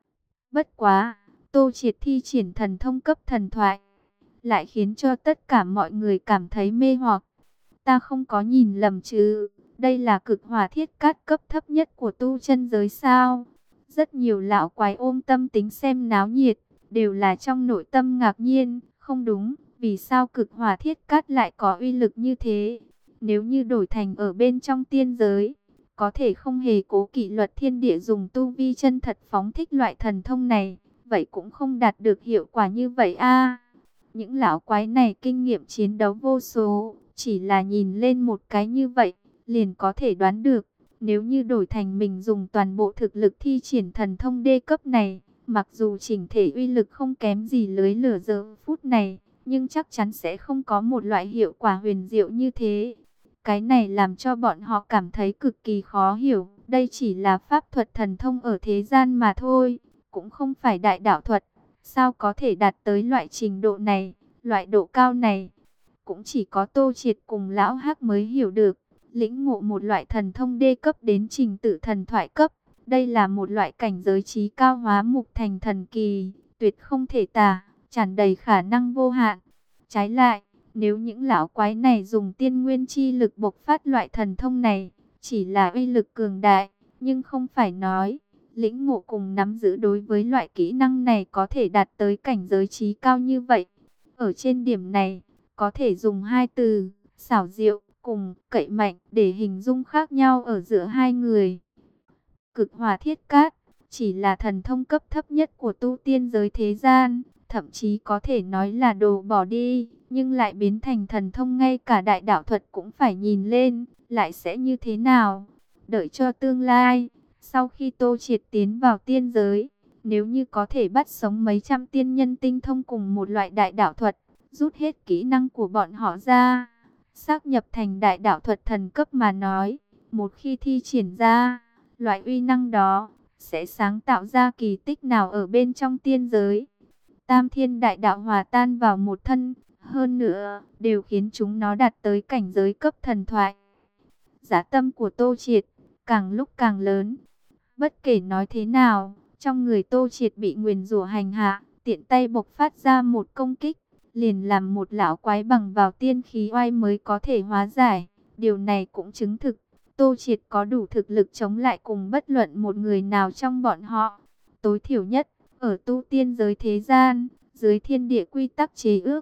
Bất quá, Tô Triệt thi triển thần thông cấp thần thoại, lại khiến cho tất cả mọi người cảm thấy mê hoặc. Ta không có nhìn lầm chứ, đây là cực hỏa thiết cát cấp thấp nhất của tu chân giới sao? Rất nhiều lão quái ôm tâm tính xem náo nhiệt, đều là trong nội tâm ngạc nhiên, không đúng, vì sao cực hỏa thiết cát lại có uy lực như thế? Nếu như đổi thành ở bên trong tiên giới, có thể không hề cố kỵ luật thiên địa dùng tu vi chân thật phóng thích loại thần thông này, vậy cũng không đạt được hiệu quả như vậy a. Những lão quái này kinh nghiệm chiến đấu vô số, chỉ là nhìn lên một cái như vậy, liền có thể đoán được, nếu như đổi thành mình dùng toàn bộ thực lực thi triển thần thông đê cấp này, mặc dù chỉnh thể uy lực không kém gì lưới lửa giờ phút này, nhưng chắc chắn sẽ không có một loại hiệu quả huyền diệu như thế. Cái này làm cho bọn họ cảm thấy cực kỳ khó hiểu, đây chỉ là pháp thuật thần thông ở thế gian mà thôi, cũng không phải đại đạo thuật. Sao có thể đạt tới loại trình độ này, loại độ cao này? Cũng chỉ có Tô Triệt cùng lão Hắc mới hiểu được, lĩnh ngộ một loại thần thông đê cấp đến trình tự thần thoại cấp. Đây là một loại cảnh giới trí cao hóa mục thành thần kỳ, tuyệt không thể tả, tràn đầy khả năng vô hạn. Trái lại, nếu những lão quái này dùng tiên nguyên chi lực bộc phát loại thần thông này, chỉ là uy lực cường đại, nhưng không phải nói lĩnh ngộ cùng nắm giữ đối với loại kỹ năng này có thể đạt tới cảnh giới trí cao như vậy. Ở trên điểm này, có thể dùng hai từ, xảo diệu, cùng cậy mạnh để hình dung khác nhau ở giữa hai người. Cực hỏa thiết cát, chỉ là thần thông cấp thấp nhất của tu tiên giới thế gian, thậm chí có thể nói là đồ bỏ đi, nhưng lại biến thành thần thông ngay cả đại đạo thuật cũng phải nhìn lên, lại sẽ như thế nào? Đợi cho tương lai, sau khi Tô Triệt tiến vào tiên giới, nếu như có thể bắt sống mấy trăm tiên nhân tinh thông cùng một loại đại đạo thuật, rút hết kỹ năng của bọn họ ra, xác nhập thành đại đạo thuật thần cấp mà nói, một khi thi triển ra, loại uy năng đó sẽ sáng tạo ra kỳ tích nào ở bên trong tiên giới. Tam thiên đại đạo hòa tan vào một thân, hơn nữa, đều khiến chúng nó đạt tới cảnh giới cấp thần thoại. Giá tâm của Tô Triệt càng lúc càng lớn. Bất kể nói thế nào, trong người Tô Triệt bị nguyền rủa hành hạ, tiện tay bộc phát ra một công kích, liền làm một lão quái bằng vào tiên khí oai mới có thể hóa giải. Điều này cũng chứng thực, Tô Triệt có đủ thực lực chống lại cùng bất luận một người nào trong bọn họ. Tối thiểu nhất, ở tu tiên giới thế gian, dưới thiên địa quy tắc chế ước,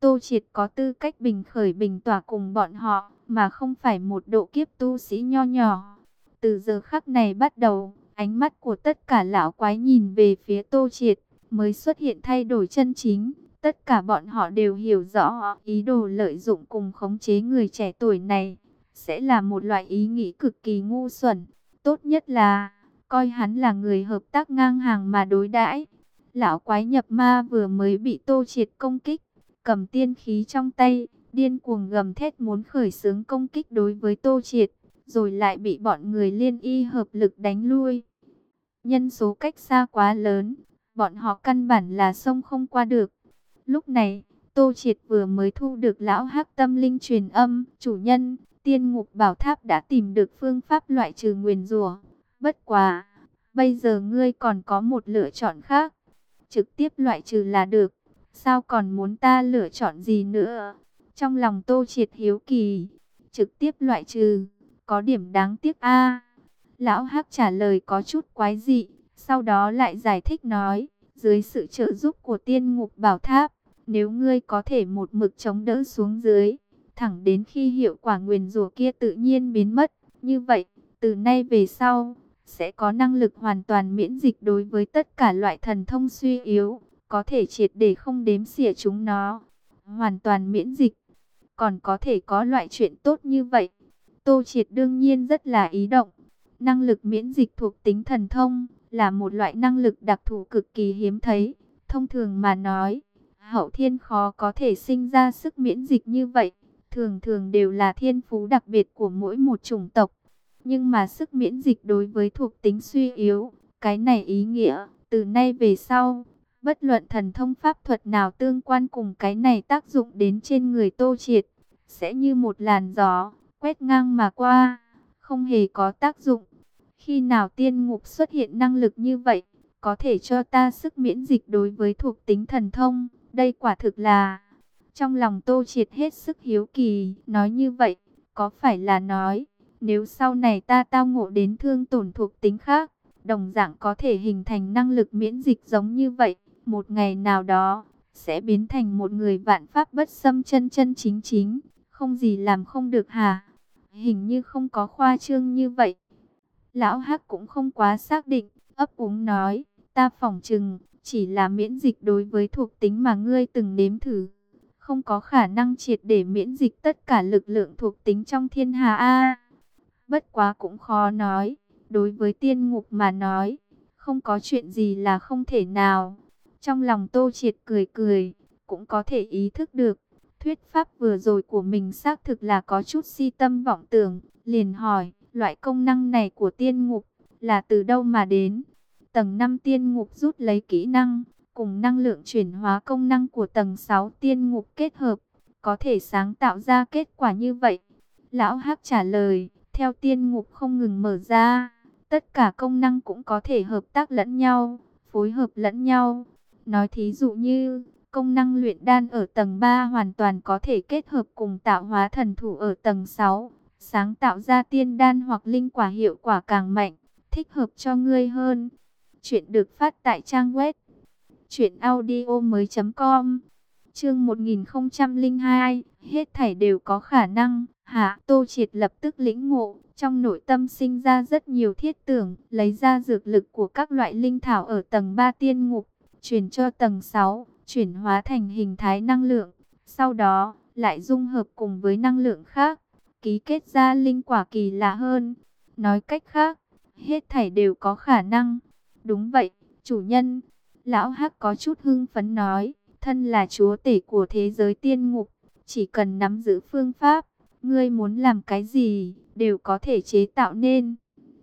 Tô Triệt có tư cách bình khởi bình tỏa cùng bọn họ, mà không phải một độ kiếp tu sĩ nho nhỏ. Từ giờ khắc này bắt đầu, ánh mắt của tất cả lão quái nhìn về phía Tô Triệt, mới xuất hiện thay đổi chân chính. Tất cả bọn họ đều hiểu rõ ý đồ lợi dụng cùng khống chế người trẻ tuổi này sẽ là một loại ý nghĩ cực kỳ ngu xuẩn. Tốt nhất là coi hắn là người hợp tác ngang hàng mà đối đãi. Lão quái nhập ma vừa mới bị Tô Triệt công kích, cầm tiên khí trong tay, điên cuồng gầm thét muốn khởi xướng công kích đối với Tô Triệt, rồi lại bị bọn người liên y hợp lực đánh lui. Nhân số cách xa quá lớn, bọn họ căn bản là xông không qua được. Lúc này, Tô Triệt vừa mới thu được lão hắc tâm linh truyền âm, chủ nhân, Tiên Ngục Bảo Tháp đã tìm được phương pháp loại trừ nguyền rủa. Bất quá, bây giờ ngươi còn có một lựa chọn khác, trực tiếp loại trừ là được, sao còn muốn ta lựa chọn gì nữa? Trong lòng Tô Triệt hiếu kỳ, trực tiếp loại trừ, có điểm đáng tiếc a. Lão hắc trả lời có chút quái dị, sau đó lại giải thích nói, dưới sự trợ giúp của Tiên Ngục Bảo Tháp, nếu ngươi có thể một mực chống đỡ xuống dưới, thẳng đến khi hiệu quả nguyền rủa kia tự nhiên biến mất, như vậy, từ nay về sau, sẽ có năng lực hoàn toàn miễn dịch đối với tất cả loại thần thông suy yếu, có thể triệt để không đếm xỉa chúng nó. Hoàn toàn miễn dịch, còn có thể có loại chuyện tốt như vậy. Tô Triệt đương nhiên rất là ý động. Năng lực miễn dịch thuộc tính thần thông là một loại năng lực đặc thù cực kỳ hiếm thấy. Thông thường mà nói, hậu thiên khó có thể sinh ra sức miễn dịch như vậy. Thường thường đều là thiên phú đặc biệt của mỗi một chủng tộc. Nhưng mà sức miễn dịch đối với thuộc tính suy yếu, cái này ý nghĩa, từ nay về sau, bất luận thần thông pháp thuật nào tương quan cùng cái này tác dụng đến trên người Tô Triệt, sẽ như một làn gió, quét ngang mà qua, không hề có tác dụng. Khi nào tiên ngục xuất hiện năng lực như vậy, có thể cho ta sức miễn dịch đối với thuộc tính thần thông, đây quả thực là... Trong lòng Tô Triệt hết sức hiếu kỳ, nói như vậy, có phải là nói, nếu sau này ta tao ngộ đến thương tổn thuộc tính khác, đồng dạng có thể hình thành năng lực miễn dịch giống như vậy, một ngày nào đó, sẽ biến thành một người vạn pháp bất xâm chân chân chính chính, không gì làm không được hả? Hình như không có khoa trương như vậy. Lão Hắc cũng không quá xác định, ấp úng nói, ta phỏng chừng, chỉ là miễn dịch đối với thuộc tính mà ngươi từng nếm thử. Không có khả năng triệt để miễn dịch tất cả lực lượng thuộc tính trong thiên hà A. Bất quá cũng khó nói, đối với tiên ngục mà nói, không có chuyện gì là không thể nào. Trong lòng Tô Triệt cười cười, cũng có thể ý thức được, thuyết pháp vừa rồi của mình xác thực là có chút si tâm vọng tưởng, liền hỏi, loại công năng này của tiên ngục, là từ đâu mà đến? Tầng năm tiên ngục rút lấy kỹ năng, cùng năng lượng chuyển hóa công năng của tầng sáu tiên ngục kết hợp, có thể sáng tạo ra kết quả như vậy. Lão Hắc trả lời, theo tiên ngục không ngừng mở ra, tất cả công năng cũng có thể hợp tác lẫn nhau, phối hợp lẫn nhau. Nói thí dụ như, công năng luyện đan ở tầng ba hoàn toàn có thể kết hợp cùng tạo hóa thần thủ ở tầng sáu, sáng tạo ra tiên đan hoặc linh quả hiệu quả càng mạnh, thích hợp cho ngươi hơn. Chuyện được phát tại trang web truyện audio mới chấm com. Chương một nghìn không trăm lẻ hai, hết thảy đều có khả năng. Hạ Tô Triệt lập tức lĩnh ngộ, trong nội tâm sinh ra rất nhiều thiết tưởng, lấy ra dược lực của các loại linh thảo ở tầng ba tiên ngục, truyền cho tầng sáu, chuyển hóa thành hình thái năng lượng, sau đó lại dung hợp cùng với năng lượng khác, ký kết ra linh quả kỳ lạ hơn. Nói cách khác, hết thảy đều có khả năng. Đúng vậy, chủ nhân. Lão Hắc có chút hưng phấn nói, thân là chúa tể của thế giới tiên ngục, chỉ cần nắm giữ phương pháp, ngươi muốn làm cái gì, đều có thể chế tạo nên.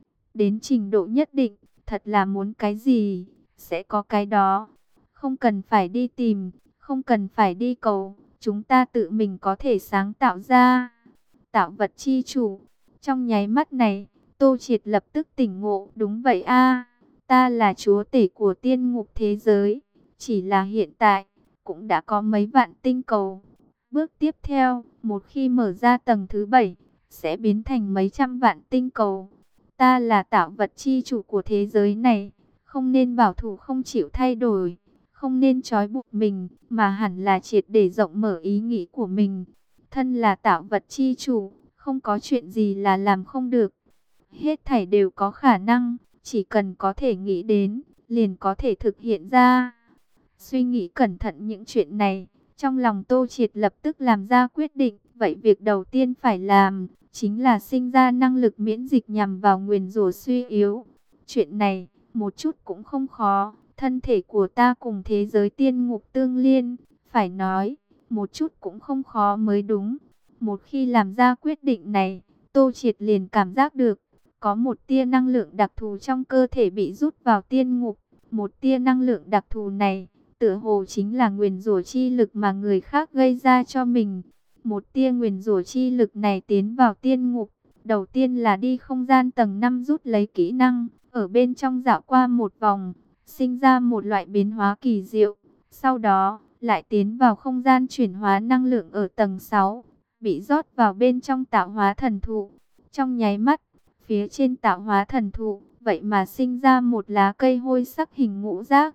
Đến trình độ nhất định, thật là muốn cái gì, sẽ có cái đó. Không cần phải đi tìm, không cần phải đi cầu, chúng ta tự mình có thể sáng tạo ra. Tạo vật chi chủ, trong nháy mắt này, Tô Triệt lập tức tỉnh ngộ, đúng vậy a, ta là chúa tể của tiên ngục thế giới, chỉ là hiện tại, cũng đã có mấy vạn tinh cầu. Bước tiếp theo, một khi mở ra tầng thứ bảy, sẽ biến thành mấy trăm vạn tinh cầu. Ta là tạo vật chi chủ của thế giới này, không nên bảo thủ không chịu thay đổi, không nên trói buộc mình, mà hẳn là triệt để rộng mở ý nghĩ của mình. Thân là tạo vật chi chủ, không có chuyện gì là làm không được. Hết thảy đều có khả năng, chỉ cần có thể nghĩ đến, liền có thể thực hiện ra. Suy nghĩ cẩn thận những chuyện này, trong lòng Tô Triệt lập tức làm ra quyết định. Vậy việc đầu tiên phải làm, chính là sinh ra năng lực miễn dịch nhằm vào nguyền rủa suy yếu. Chuyện này, một chút cũng không khó. Thân thể của ta cùng thế giới tiên ngục tương liên, phải nói, một chút cũng không khó mới đúng. Một khi làm ra quyết định này, Tô Triệt liền cảm giác được, có một tia năng lượng đặc thù trong cơ thể bị rút vào tiên ngục. Một tia năng lượng đặc thù này, tựa hồ chính là nguyền rủa chi lực mà người khác gây ra cho mình. Một tia nguyền rủa chi lực này tiến vào tiên ngục, đầu tiên là đi không gian tầng năm rút lấy kỹ năng, ở bên trong dạo qua một vòng, sinh ra một loại biến hóa kỳ diệu. Sau đó, lại tiến vào không gian chuyển hóa năng lượng ở tầng sáu, bị rót vào bên trong tạo hóa thần thụ. Trong nháy mắt, phía trên tạo hóa thần thụ, vậy mà sinh ra một lá cây hôi sắc hình ngũ giác.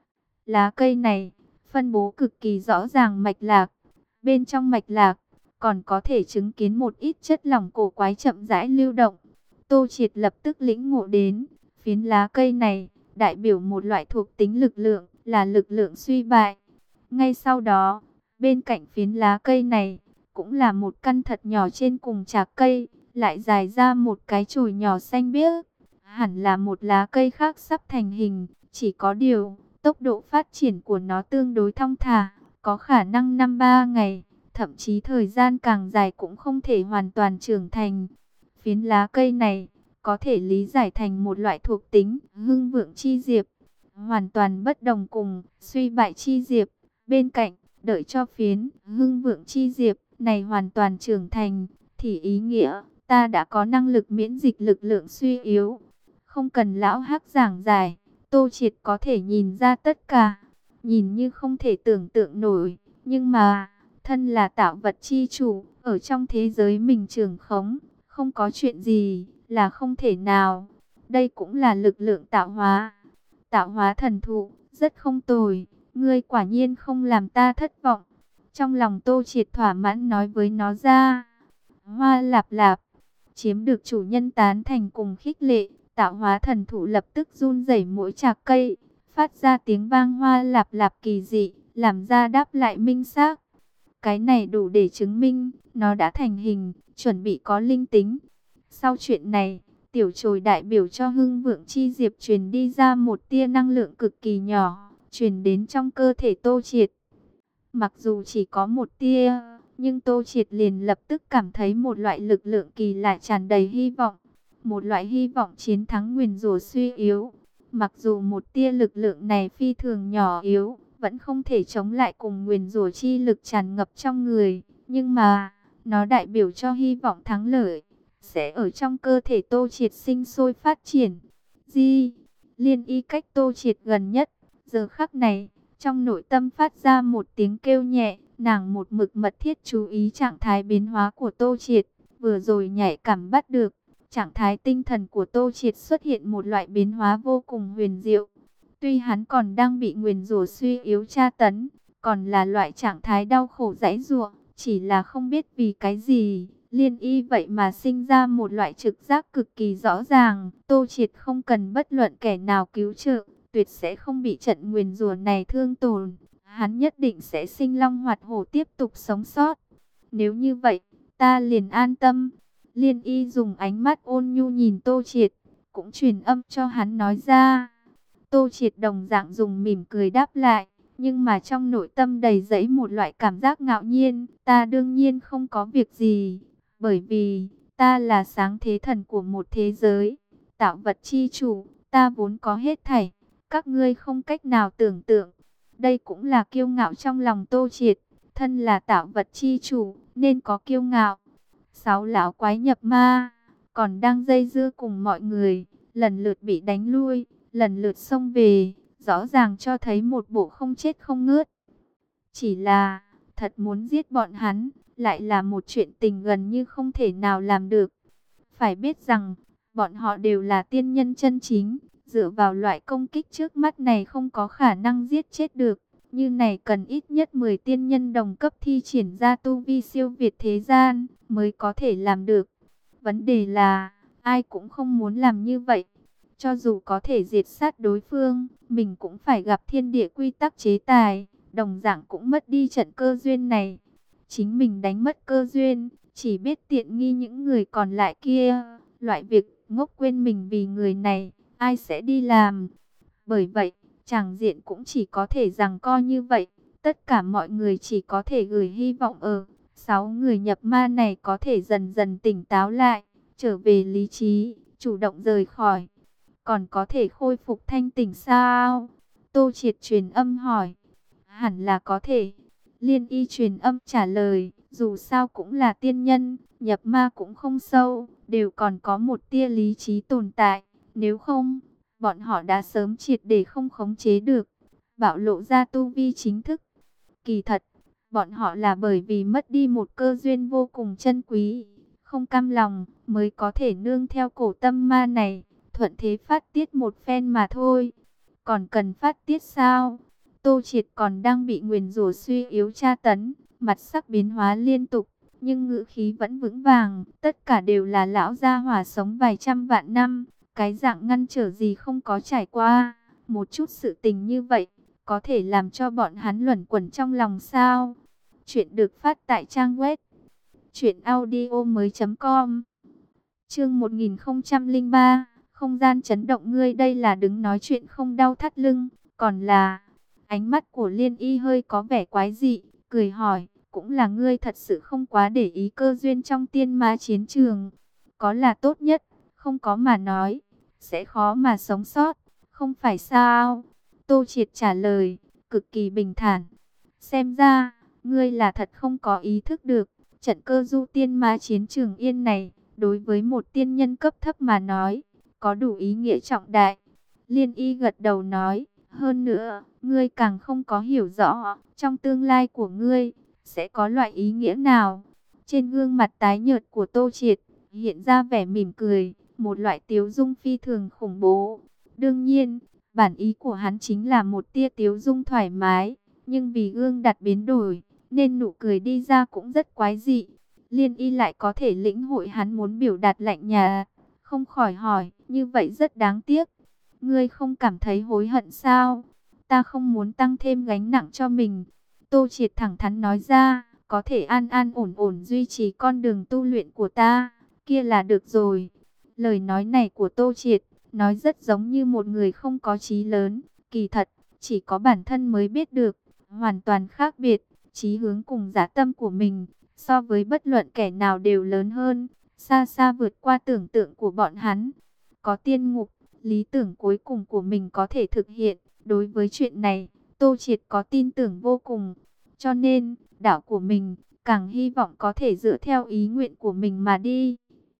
Lá cây này, phân bố cực kỳ rõ ràng mạch lạc. Bên trong mạch lạc, còn có thể chứng kiến một ít chất lỏng cổ quái chậm rãi lưu động. Tô Triệt lập tức lĩnh ngộ đến, phiến lá cây này, đại biểu một loại thuộc tính lực lượng, là lực lượng suy bại. Ngay sau đó, bên cạnh phiến lá cây này, cũng là một căn thật nhỏ trên cùng chạc cây, lại dài ra một cái chồi nhỏ xanh biếc. Hẳn là một lá cây khác sắp thành hình, chỉ có điều, tốc độ phát triển của nó tương đối thong thả, có khả năng năm ba ngày, thậm chí thời gian càng dài cũng không thể hoàn toàn trưởng thành. Phiến lá cây này, có thể lý giải thành một loại thuộc tính hưng vượng chi diệp, hoàn toàn bất đồng cùng suy bại chi diệp. Bên cạnh, đợi cho phiến hưng vượng chi diệp này hoàn toàn trưởng thành, thì ý nghĩa ta đã có năng lực miễn dịch lực lượng suy yếu. Không cần lão hắc giảng giải, Tô Triệt có thể nhìn ra tất cả, nhìn như không thể tưởng tượng nổi, nhưng mà, thân là tạo vật chi chủ, ở trong thế giới mình trường khống, không có chuyện gì là không thể nào. Đây cũng là lực lượng tạo hóa. Tạo hóa thần thụ, rất không tồi, ngươi quả nhiên không làm ta thất vọng. Trong lòng Tô Triệt thỏa mãn nói với nó ra. Hoa lạp lạp, chiếm được chủ nhân tán thành cùng khích lệ, tạo hóa thần thụ lập tức run rẩy mỗi chạc cây, phát ra tiếng vang hoa lạp lạp kỳ dị, làm ra đáp lại minh xác. Cái này đủ để chứng minh, nó đã thành hình, chuẩn bị có linh tính. Sau chuyện này, tiểu chồi đại biểu cho hưng vượng chi diệp truyền đi ra một tia năng lượng cực kỳ nhỏ, truyền đến trong cơ thể Tô Triệt. Mặc dù chỉ có một tia, nhưng Tô Triệt liền lập tức cảm thấy một loại lực lượng kỳ lạ tràn đầy hy vọng. Một loại hy vọng chiến thắng nguyền rủa suy yếu. Mặc dù một tia lực lượng này phi thường nhỏ yếu, vẫn không thể chống lại cùng nguyền rủa chi lực tràn ngập trong người. Nhưng mà, nó đại biểu cho hy vọng thắng lợi, sẽ ở trong cơ thể Tô Triệt sinh sôi phát triển. Di, Liên Y cách Tô Triệt gần nhất, giờ khắc này, trong nội tâm phát ra một tiếng kêu nhẹ, nàng một mực mật thiết chú ý trạng thái biến hóa của Tô Triệt, vừa rồi nhạy cảm bắt được, trạng thái tinh thần của Tô Triệt xuất hiện một loại biến hóa vô cùng huyền diệu. Tuy hắn còn đang bị nguyền rủa suy yếu tra tấn, còn là loại trạng thái đau khổ giãy giụa, chỉ là không biết vì cái gì, Liên Y vậy mà sinh ra một loại trực giác cực kỳ rõ ràng, Tô Triệt không cần bất luận kẻ nào cứu trợ, tuyệt sẽ không bị trận nguyền rủa này thương tổn, hắn nhất định sẽ sinh long hoạt hổ tiếp tục sống sót. Nếu như vậy, ta liền an tâm. Liên Y dùng ánh mắt ôn nhu nhìn Tô Triệt, cũng truyền âm cho hắn nói ra. Tô Triệt đồng dạng dùng mỉm cười đáp lại, nhưng mà trong nội tâm đầy dẫy một loại cảm giác ngạo nhiên. Ta đương nhiên không có việc gì, bởi vì ta là sáng thế thần của một thế giới, tạo vật chi chủ, ta vốn có hết thảy, các ngươi không cách nào tưởng tượng. Đây cũng là kiêu ngạo trong lòng Tô Triệt, thân là tạo vật chi chủ, nên có kiêu ngạo. Sáu lão quái nhập ma, còn đang dây dưa cùng mọi người, lần lượt bị đánh lui, lần lượt xông về, rõ ràng cho thấy một bộ không chết không ngớt. Chỉ là, thật muốn giết bọn hắn, lại là một chuyện tình gần như không thể nào làm được. Phải biết rằng, bọn họ đều là tiên nhân chân chính, Dựa vào loại công kích trước mắt này không có khả năng giết chết được. Như này cần ít nhất mười tiên nhân đồng cấp thi triển ra tu vi siêu việt thế gian mới có thể làm được. Vấn đề là ai cũng không muốn làm như vậy. Cho dù có thể diệt sát đối phương, mình cũng phải gặp thiên địa quy tắc chế tài, đồng dạng cũng mất đi trận cơ duyên này. Chính mình đánh mất cơ duyên, chỉ biết tiện nghi những người còn lại kia. Loại việc ngốc quên mình vì người này, ai sẽ đi làm? Bởi vậy, tràng diện cũng chỉ có thể giằng co như vậy. Tất cả mọi người chỉ có thể gửi hy vọng ở sáu người nhập ma này có thể dần dần tỉnh táo lại, trở về lý trí, chủ động rời khỏi. Còn có thể khôi phục thanh tỉnh sao? Tô Triệt truyền âm hỏi. Hẳn là có thể. Liên Y truyền âm trả lời. Dù sao cũng là tiên nhân, nhập ma cũng không sâu, đều còn có một tia lý trí tồn tại. Nếu không, bọn họ đã sớm triệt để không khống chế được, bạo lộ ra tu vi chính thức. Kỳ thật, bọn họ là bởi vì mất đi một cơ duyên vô cùng chân quý, không cam lòng, mới có thể nương theo cổ tâm ma này, thuận thế phát tiết một phen mà thôi. Còn cần phát tiết sao? Tô Triệt còn đang bị nguyền rủa suy yếu tra tấn, mặt sắc biến hóa liên tục, nhưng ngữ khí vẫn vững vàng. Tất cả đều là lão gia hỏa sống vài trăm vạn năm, cái dạng ngăn trở gì không có trải qua. Một chút sự tình như vậy, có thể làm cho bọn hắn luẩn quẩn trong lòng sao? Chuyện được phát tại trang web truyện audio mới chấm com. Chương một nghìn không trăm lẻ ba, không gian chấn động. Ngươi đây là đứng nói chuyện không đau thắt lưng, còn là... Ánh mắt của Liên Y hơi có vẻ quái dị, cười hỏi, cũng là ngươi thật sự không quá để ý cơ duyên trong tiên ma chiến trường. Có là tốt nhất, không có mà nói, sẽ khó mà sống sót, không phải sao? Tô Triệt trả lời, cực kỳ bình thản. Xem ra, ngươi là thật không có ý thức được, trận cơ du tiên ma chiến trường yên này, đối với một tiên nhân cấp thấp mà nói, có đủ ý nghĩa trọng đại. Liên Y gật đầu nói, hơn nữa, ngươi càng không có hiểu rõ, trong tương lai của ngươi, sẽ có loại ý nghĩa nào. Trên gương mặt tái nhợt của Tô Triệt, hiện ra vẻ mỉm cười, một loại tiếu dung phi thường khủng bố. Đương nhiên, bản ý của hắn chính là một tia tiếu dung thoải mái, nhưng vì gương đặt biến đổi, nên nụ cười đi ra cũng rất quái dị. Liên Y lại có thể lĩnh hội hắn muốn biểu đạt lạnh nhạt, không khỏi hỏi, như vậy rất đáng tiếc. Ngươi không cảm thấy hối hận sao? Ta không muốn tăng thêm gánh nặng cho mình. Tô Triệt thẳng thắn nói ra, có thể an an ổn ổn duy trì con đường tu luyện của ta, kia là được rồi. Lời nói này của Tô Triệt, nói rất giống như một người không có chí lớn. Kỳ thật, chỉ có bản thân mới biết được, hoàn toàn khác biệt. Chí hướng cùng dã tâm của mình, so với bất luận kẻ nào đều lớn hơn, xa xa vượt qua tưởng tượng của bọn hắn. Có tiên ngục, lý tưởng cuối cùng của mình có thể thực hiện. Đối với chuyện này, Tô Triệt có tin tưởng vô cùng. Cho nên, đạo của mình, càng hy vọng có thể dựa theo ý nguyện của mình mà đi.